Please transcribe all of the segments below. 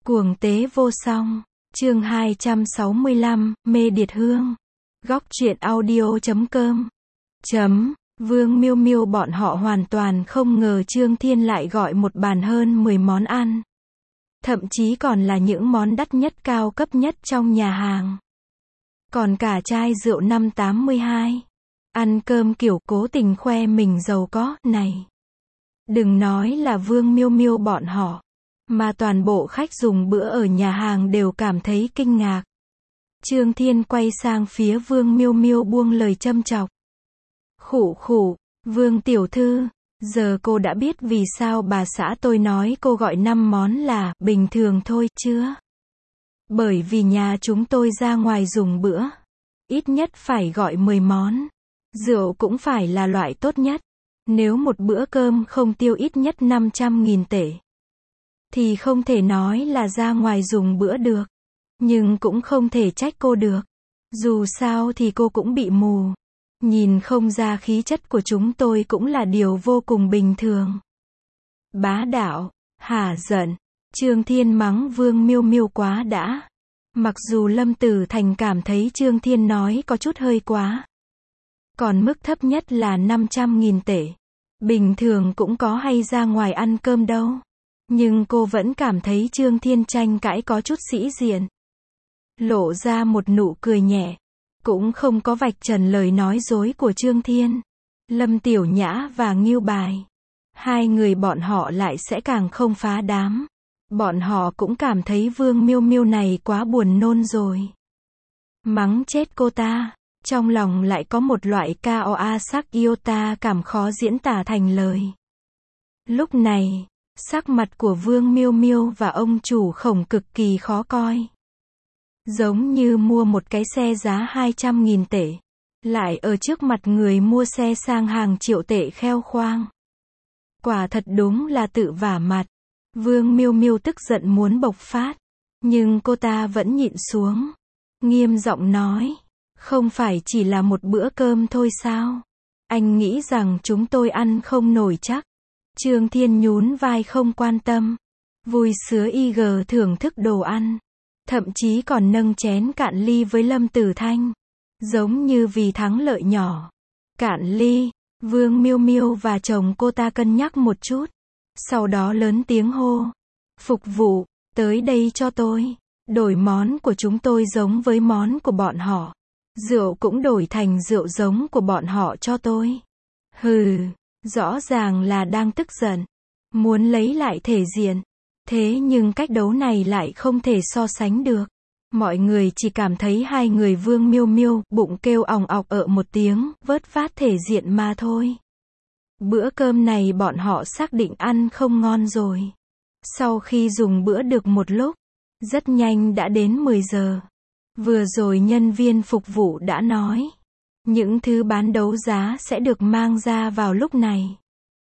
Cuồng tế vô song. Chương 265, Mê Điệt Hương. Góc truyện audio.com. Vương Miêu Miêu bọn họ hoàn toàn không ngờ Trương Thiên lại gọi một bàn hơn 10 món ăn. Thậm chí còn là những món đắt nhất cao cấp nhất trong nhà hàng. Còn cả chai rượu năm 82. Ăn cơm kiểu cố tình khoe mình giàu có, này. Đừng nói là Vương Miêu Miêu bọn họ, mà toàn bộ khách dùng bữa ở nhà hàng đều cảm thấy kinh ngạc. Trương Thiên quay sang phía Vương Miêu Miêu buông lời châm chọc. Khụ khụ, Vương tiểu thư, giờ cô đã biết vì sao bà xã tôi nói cô gọi 5 món là bình thường thôi chưa? Bởi vì nhà chúng tôi ra ngoài dùng bữa, ít nhất phải gọi 10 món. Rượu cũng phải là loại tốt nhất. Nếu một bữa cơm không tiêu ít nhất 500.000 tệ, thì không thể nói là ra ngoài dùng bữa được. Nhưng cũng không thể trách cô được. Dù sao thì cô cũng bị mù. Nhìn không ra khí chất của chúng tôi cũng là điều vô cùng bình thường. Bá đạo, hả giận. Trương Thiên mắng Vương Miêu Miêu quá đã. Mặc dù Lâm Tử Thành cảm thấy Trương Thiên nói có chút hơi quá. Còn mức thấp nhất là 500.000 tệ. Bình thường cũng có hay ra ngoài ăn cơm đâu. Nhưng cô vẫn cảm thấy Trương Thiên tranh cãi có chút sĩ diện. Lộ ra một nụ cười nhẹ. Cũng không có vạch trần lời nói dối của Trương Thiên. Lâm Tiểu Nhã và Ngưu Bài. Hai người bọn họ lại sẽ càng không phá đám. Bọn họ cũng cảm thấy Vương Miêu Miêu này quá buồn nôn rồi. Mắng chết cô ta. Trong lòng lại có một loại KOA sắc iota cảm khó diễn tả thành lời. Lúc này, sắc mặt của Vương Miêu Miêu và ông chủ Khổng cực kỳ khó coi. Giống như mua một cái xe giá 200.000 tệ. Lại ở trước mặt người mua xe sang hàng triệu tệ kheo khoang. Quả thật đúng là tự vả mặt. Vương Miêu Miêu tức giận muốn bộc phát. Nhưng cô ta vẫn nhịn xuống. Nghiêm giọng nói. Không phải chỉ là một bữa cơm thôi sao? Anh nghĩ rằng chúng tôi ăn không nổi chắc. Trương Thiên nhún vai không quan tâm. Vui sứa IG thưởng thức đồ ăn. Thậm chí còn nâng chén cạn ly với Lâm Tử Thanh. Giống như vì thắng lợi nhỏ. Cạn ly. Vương Miêu Miêu và chồng cô ta cân nhắc một chút. Sau đó lớn tiếng hô. Phục vụ, tới đây cho tôi. Đổi món của chúng tôi giống với món của bọn họ. Rượu cũng đổi thành rượu giống của bọn họ cho tôi. Hừ, rõ ràng là đang tức giận. Muốn lấy lại thể diện. Thế nhưng cách đấu này lại không thể so sánh được. Mọi người chỉ cảm thấy hai người Vương Miêu Miêu bụng kêu òng ọc ở một tiếng, vớt vát thể diện mà thôi. Bữa cơm này bọn họ xác định ăn không ngon rồi. Sau khi dùng bữa được một lúc, rất nhanh đã đến 10 giờ. Vừa rồi nhân viên phục vụ đã nói, những thứ bán đấu giá sẽ được mang ra vào lúc này.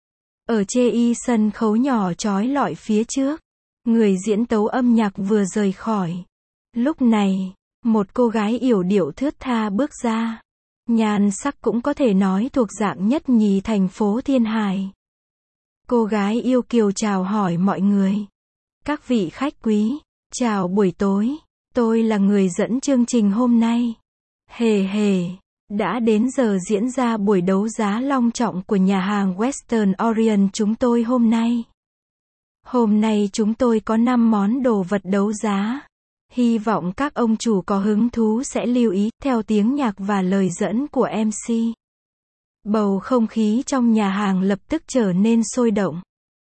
Ở chê sân khấu nhỏ chói lọi phía trước, người diễn tấu âm nhạc vừa rời khỏi. Lúc này, một cô gái yểu điệu thướt tha bước ra. Nhan sắc cũng có thể nói thuộc dạng nhất nhì thành phố Thiên Hải. Cô gái yêu kiều chào hỏi mọi người. Các vị khách quý, chào buổi tối. Tôi là người dẫn chương trình hôm nay. Hề hề, đã đến giờ diễn ra buổi đấu giá long trọng của nhà hàng Western Orient chúng tôi hôm nay. Hôm nay chúng tôi có 5 món đồ vật đấu giá. Hy vọng các ông chủ có hứng thú sẽ lưu ý theo tiếng nhạc và lời dẫn của MC. Bầu không khí trong nhà hàng lập tức trở nên sôi động.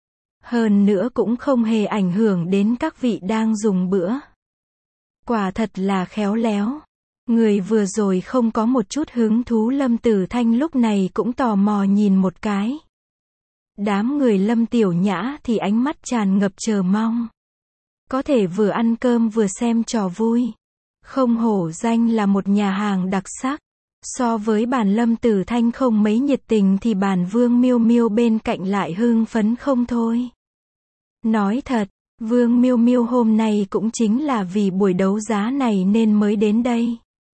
Hơn nữa cũng không hề ảnh hưởng đến các vị đang dùng bữa. Quả thật là khéo léo. Người vừa rồi không có một chút hứng thú Lâm Tử Thanh lúc này cũng tò mò nhìn một cái. Đám người Lâm Tiểu Nhã thì ánh mắt tràn ngập chờ mong. Có thể vừa ăn cơm vừa xem trò vui. Không hổ danh là một nhà hàng đặc sắc. So với bàn Lâm Tử Thanh không mấy nhiệt tình thì bàn Vương Miêu Miêu bên cạnh lại hưng phấn không thôi. Nói thật, Vương Miêu Miêu hôm nay cũng chính là vì buổi đấu giá này nên mới đến đây.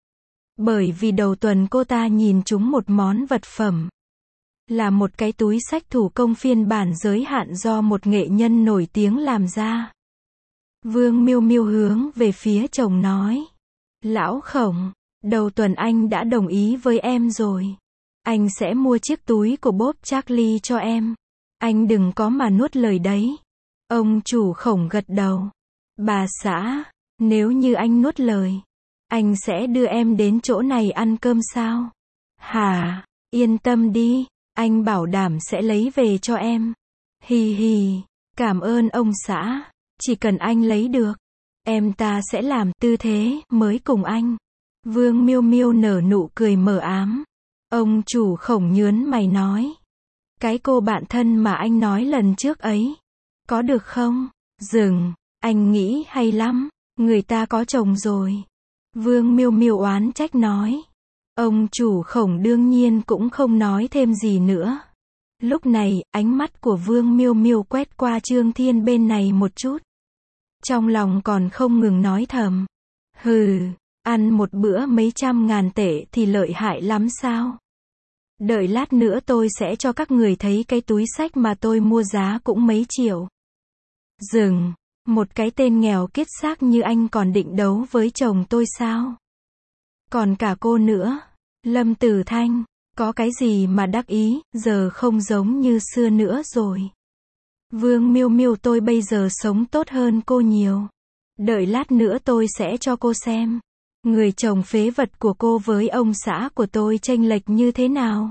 Bởi vì đầu tuần cô ta nhìn trúng một món vật phẩm. Là một cái túi xách thủ công phiên bản giới hạn do một nghệ nhân nổi tiếng làm ra. Vương Miêu Miêu hướng về phía chồng nói. Lão Khổng, đầu tuần anh đã đồng ý với em rồi. Anh sẽ mua chiếc túi của Bob Charlie cho em. Anh đừng có mà nuốt lời đấy. Ông chủ Khổng gật đầu. Bà xã, nếu như anh nuốt lời, anh sẽ đưa em đến chỗ này ăn cơm sao? Hả? Yên tâm đi, anh bảo đảm sẽ lấy về cho em. Hì hì, cảm ơn ông xã. Chỉ cần anh lấy được, em ta sẽ làm tư thế mới cùng anh. Vương Miêu Miêu nở nụ cười mờ ám. Ông chủ Khổng nhớn mày nói. Cái cô bạn thân mà anh nói lần trước ấy, có được không? Dừng, anh nghĩ hay lắm, người ta có chồng rồi. Vương Miêu Miêu oán trách nói. Ông chủ Khổng đương nhiên cũng không nói thêm gì nữa. Lúc này, ánh mắt của Vương Miêu Miêu quét qua Trương Thiên bên này một chút. Trong lòng còn không ngừng nói thầm. Hừ, ăn một bữa mấy trăm ngàn tệ thì lợi hại lắm sao? Đợi lát nữa tôi sẽ cho các người thấy cái túi xách mà tôi mua giá cũng mấy triệu. Dừng, một cái tên nghèo kiết xác như anh còn định đấu với chồng tôi sao? Còn cả cô nữa, Lâm Tử Thanh, có cái gì mà đắc ý, giờ không giống như xưa nữa rồi. Vương Miêu Miêu tôi bây giờ sống tốt hơn cô nhiều. Đợi lát nữa tôi sẽ cho cô xem. Người chồng phế vật của cô với ông xã của tôi chênh lệch như thế nào.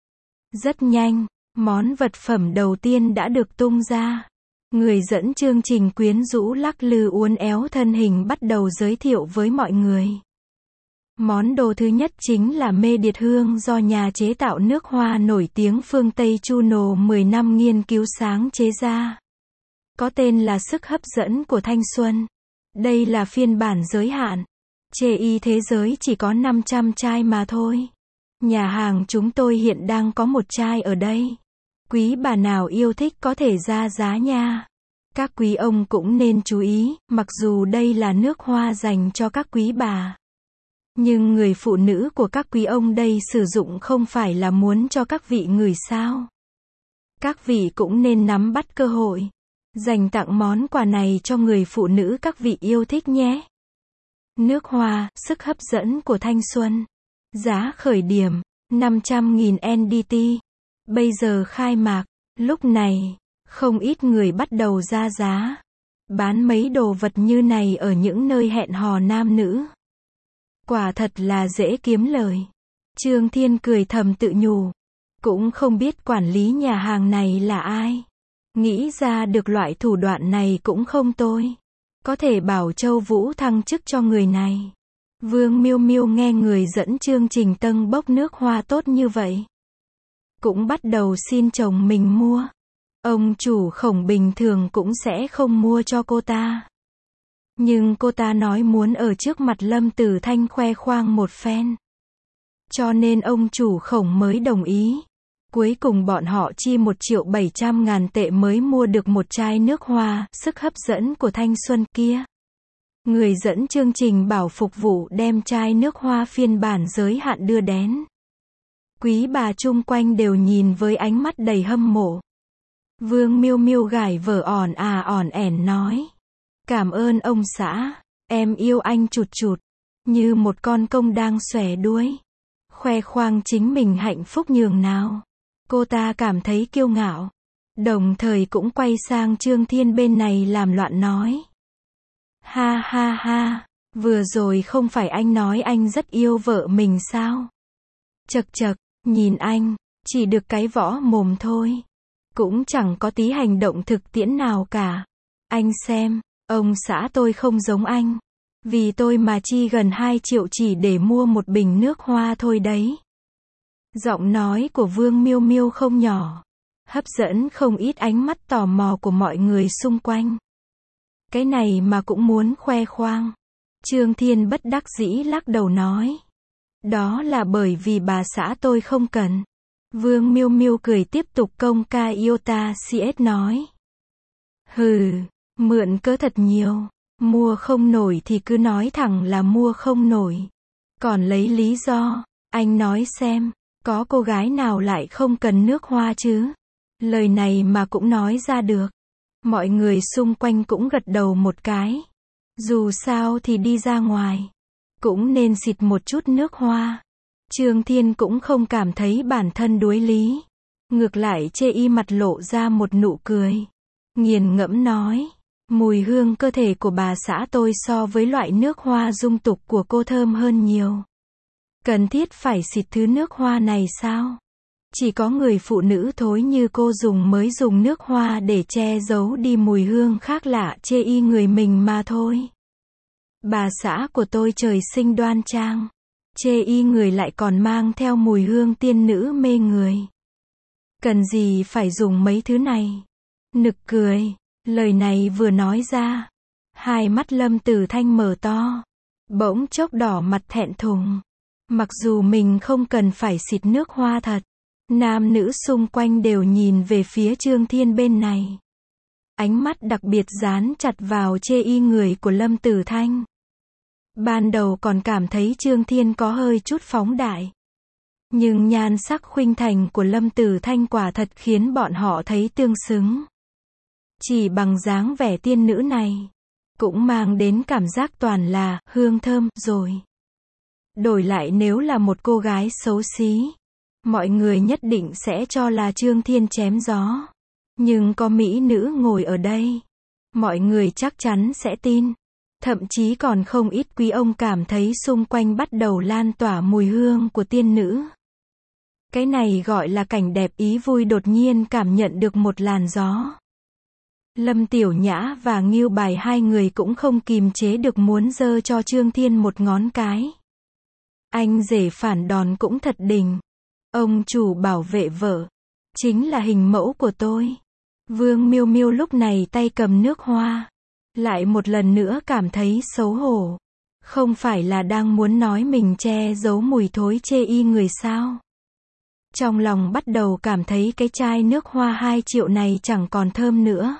Rất nhanh, món vật phẩm đầu tiên đã được tung ra. Người dẫn chương trình quyến rũ lắc lư uốn éo thân hình bắt đầu giới thiệu với mọi người. Món đồ thứ nhất chính là mê điệt hương do nhà chế tạo nước hoa nổi tiếng phương Tây Chuno 10 năm nghiên cứu sáng chế ra. Có tên là sức hấp dẫn của thanh xuân. Đây là phiên bản giới hạn. Chê y thế giới chỉ có 500 chai mà thôi. Nhà hàng chúng tôi hiện đang có một chai ở đây. Quý bà nào yêu thích có thể ra giá nha. Các quý ông cũng nên chú ý, mặc dù đây là nước hoa dành cho các quý bà. Nhưng người phụ nữ của các quý ông đây sử dụng không phải là muốn cho các vị ngửi sao. Các vị cũng nên nắm bắt cơ hội. Dành tặng món quà này cho người phụ nữ các vị yêu thích nhé. Nước hoa, sức hấp dẫn của thanh xuân. Giá khởi điểm, 500.000 NDT. Bây giờ khai mạc, lúc này, không ít người bắt đầu ra giá. Bán mấy đồ vật như này ở những nơi hẹn hò nam nữ. Quả thật là dễ kiếm lời. Trương Thiên cười thầm tự nhủ. Cũng không biết quản lý nhà hàng này là ai. Nghĩ ra được loại thủ đoạn này cũng không tôi. Có thể bảo Châu Vũ thăng chức cho người này. Vương Miêu Miêu nghe người dẫn chương trình tâng bốc nước hoa tốt như vậy. Cũng bắt đầu xin chồng mình mua. Ông chủ Khổng bình thường cũng sẽ không mua cho cô ta. Nhưng cô ta nói muốn ở trước mặt Lâm Tử Thanh khoe khoang một phen. Cho nên ông chủ Khổng mới đồng ý. Cuối cùng bọn họ chi 1.700.000 tệ mới mua được một chai nước hoa, sức hấp dẫn của thanh xuân kia. Người dẫn chương trình bảo phục vụ đem chai nước hoa phiên bản giới hạn đưa đến. Quý bà chung quanh đều nhìn với ánh mắt đầy hâm mộ. Vương Miêu Miêu gải vở ỏn ẻn nói. Cảm ơn ông xã, em yêu anh chụt chụt. Như một con công đang xòe đuôi. Khoe khoang chính mình hạnh phúc nhường nào. Cô ta cảm thấy kiêu ngạo. Đồng thời cũng quay sang Trương Thiên bên này làm loạn nói. Ha ha ha, vừa rồi không phải anh nói anh rất yêu vợ mình sao? Chật chật, nhìn anh, chỉ được cái võ mồm thôi. Cũng chẳng có tí hành động thực tiễn nào cả. Anh xem, ông xã tôi không giống anh. Vì tôi mà chi gần 2 triệu chỉ để mua một bình nước hoa thôi đấy. Giọng nói của Vương Miêu Miêu không nhỏ. Hấp dẫn không ít ánh mắt tò mò của mọi người xung quanh. Cái này mà cũng muốn khoe khoang. Trương Thiên bất đắc dĩ lắc đầu nói. Đó là bởi vì bà xã tôi không cần. Vương Miêu Miêu cười tiếp tục công ca Iota CS nói. Hừ, mượn cớ thật nhiều. Mua không nổi thì cứ nói thẳng là mua không nổi. Còn lấy lý do, anh nói xem, có cô gái nào lại không cần nước hoa chứ? Lời này mà cũng nói ra được. Mọi người xung quanh cũng gật đầu một cái. Dù sao thì đi ra ngoài, cũng nên xịt một chút nước hoa. Trương Thiên cũng không cảm thấy bản thân đuối lý. Ngược lại chê y mặt lộ ra một nụ cười. Nghiền ngẫm nói, mùi hương cơ thể của bà xã tôi so với loại nước hoa dung tục của cô thơm hơn nhiều. Cần thiết phải xịt thứ nước hoa này sao? Chỉ có người phụ nữ thối như cô dùng mới dùng nước hoa để che giấu đi mùi hương khác lạ chê y người mình mà thôi. Bà xã của tôi trời sinh đoan trang. Chê y người lại còn mang theo mùi hương tiên nữ mê người. Cần gì phải dùng mấy thứ này? Nực cười. Lời này vừa nói ra, hai mắt Lâm Tử Thanh mở to, bỗng chốc đỏ mặt thẹn thùng. Mặc dù mình không cần phải xịt nước hoa thật, nam nữ xung quanh đều nhìn về phía Trương Thiên bên này. Ánh mắt đặc biệt dán chặt vào chê y người của Lâm Tử Thanh. Ban đầu còn cảm thấy Trương Thiên có hơi chút phóng đại. Nhưng nhan sắc khuynh thành của Lâm Tử Thanh quả thật khiến bọn họ thấy tương xứng. Chỉ bằng dáng vẻ tiên nữ này, cũng mang đến cảm giác toàn là hương thơm rồi. Đổi lại nếu là một cô gái xấu xí, mọi người nhất định sẽ cho là Trương Thiên chém gió. Nhưng có mỹ nữ ngồi ở đây, mọi người chắc chắn sẽ tin. Thậm chí còn không ít quý ông cảm thấy xung quanh bắt đầu lan tỏa mùi hương của tiên nữ. Cái này gọi là cảnh đẹp ý vui đột nhiên cảm nhận được một làn gió. Lâm Tiểu Nhã và Ngưu Bài hai người cũng không kìm chế được muốn giơ cho Trương Thiên một ngón cái. Anh rể phản đòn cũng thật đỉnh. Ông chủ bảo vệ vợ, chính là hình mẫu của tôi. Vương Miêu Miêu lúc này tay cầm nước hoa, lại một lần nữa cảm thấy xấu hổ. Không phải là đang muốn nói mình che giấu mùi thối chê y người sao? Trong lòng bắt đầu cảm thấy cái chai nước hoa 2 triệu này chẳng còn thơm nữa.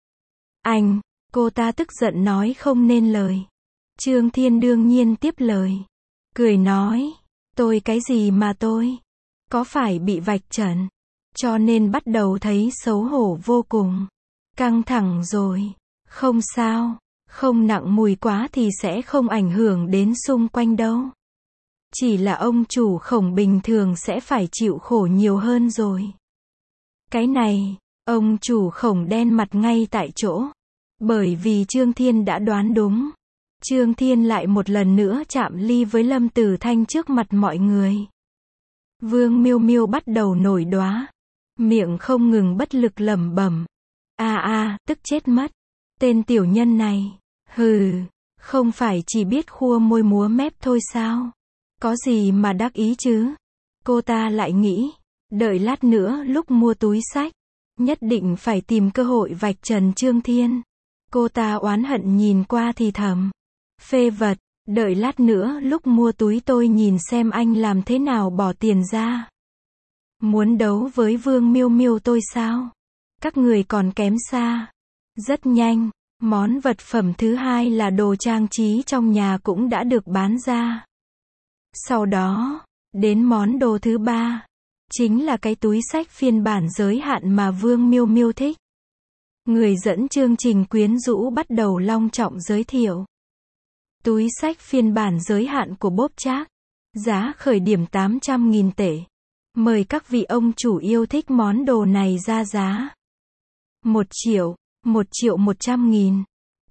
Anh, cô ta tức giận nói không nên lời. Trương Thiên đương nhiên tiếp lời. Cười nói, tôi cái gì mà tôi? Có phải bị vạch trần? Cho nên bắt đầu thấy xấu hổ vô cùng. Căng thẳng rồi. Không sao, không nặng mùi quá thì sẽ không ảnh hưởng đến xung quanh đâu. Chỉ là ông chủ Khổng bình thường sẽ phải chịu khổ nhiều hơn rồi. Cái này, ông chủ Khổng đen mặt ngay tại chỗ. Bởi vì Trương Thiên đã đoán đúng. Trương Thiên lại một lần nữa chạm ly với Lâm Tử Thanh trước mặt mọi người. Vương Miêu Miêu bắt đầu nổi đoá. Miệng không ngừng bất lực lẩm bẩm. Tức chết mất. Tên tiểu nhân này. Hừ, không phải chỉ biết khua môi múa mép thôi sao? Có gì mà đắc ý chứ? Cô ta lại nghĩ, đợi lát nữa lúc mua túi xách, nhất định phải tìm cơ hội vạch trần Trương Thiên. Cô ta oán hận nhìn qua thì thầm. Phê vật, đợi lát nữa lúc mua túi tôi nhìn xem anh làm thế nào bỏ tiền ra. Muốn đấu với Vương Miêu Miêu tôi sao? Các người còn kém xa. Rất nhanh, món vật phẩm thứ hai là đồ trang trí trong nhà cũng đã được bán ra. Sau đó, đến món đồ thứ ba, chính là cái túi xách phiên bản giới hạn mà Vương Miêu Miêu thích. Người dẫn chương trình quyến rũ bắt đầu long trọng giới thiệu. Túi xách phiên bản giới hạn của Bốp Trác, giá khởi điểm 800.000 tệ. Mời các vị ông chủ yêu thích món đồ này ra giá. 1 triệu, 1.100.000,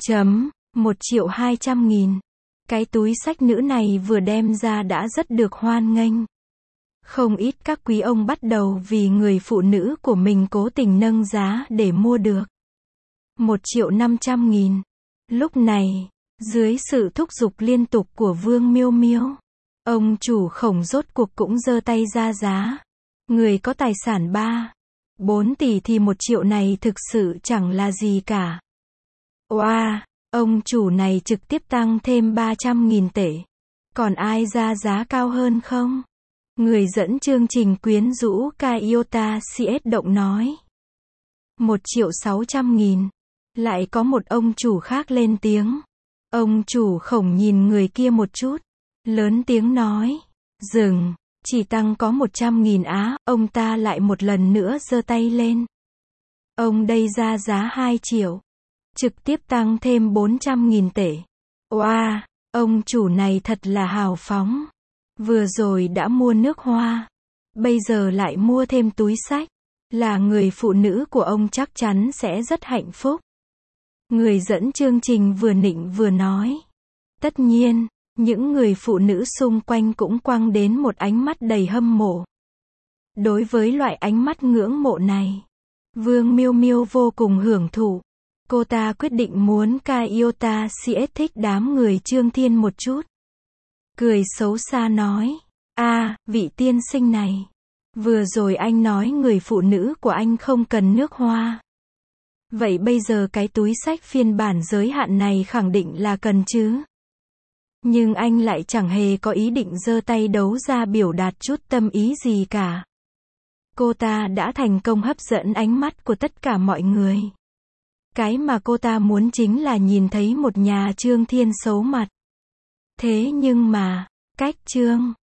1.200.000. Cái túi xách nữ này vừa đem ra đã rất được hoan nghênh. Không ít các quý ông bắt đầu vì người phụ nữ của mình cố tình nâng giá để mua được. 1.500.000. Lúc này, dưới sự thúc giục liên tục của Vương Miêu Miêu, ông chủ Khổng rốt cuộc cũng giơ tay ra giá. Người có tài sản 4 tỷ thì 1 triệu này thực sự chẳng là gì cả. Oa, ông chủ này trực tiếp tăng thêm 300.000 tệ. Còn ai ra giá cao hơn không? Người dẫn chương trình quyến rũ Kaiota CS động nói. 1.600.000. Lại có một ông chủ khác lên tiếng. Ông chủ Khổng nhìn người kia một chút, lớn tiếng nói. Dừng, chỉ tăng có 100.000 á. Ông ta lại một lần nữa giơ tay lên. Ông đây ra giá 2 triệu. Trực tiếp tăng thêm 400.000 tệ. Oa, ông chủ này thật là hào phóng. Vừa rồi đã mua nước hoa. Bây giờ lại mua thêm túi xách. Là người phụ nữ của ông chắc chắn sẽ rất hạnh phúc. Người dẫn chương trình vừa nịnh vừa nói. Tất nhiên, những người phụ nữ xung quanh cũng quăng đến một ánh mắt đầy hâm mộ. Đối với loại ánh mắt ngưỡng mộ này, Vương Miêu Miêu vô cùng hưởng thụ. Cô ta quyết định muốn ca Iota CS thích đám người Trương Thiên một chút. Cười xấu xa nói. Vị tiên sinh này. Vừa rồi anh nói người phụ nữ của anh không cần nước hoa. Vậy bây giờ cái túi xách phiên bản giới hạn này khẳng định là cần chứ. Nhưng anh lại chẳng hề có ý định giơ tay đấu ra biểu đạt chút tâm ý gì cả. Cô ta đã thành công hấp dẫn ánh mắt của tất cả mọi người. Cái mà cô ta muốn chính là nhìn thấy một nhà Trương Thiên xấu mặt. Thế nhưng mà, cách Trương